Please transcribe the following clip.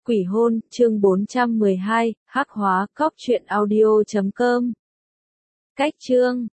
Quỷ hôn, chương 412, hắc hóa, cóc truyện audio.com. Cách chương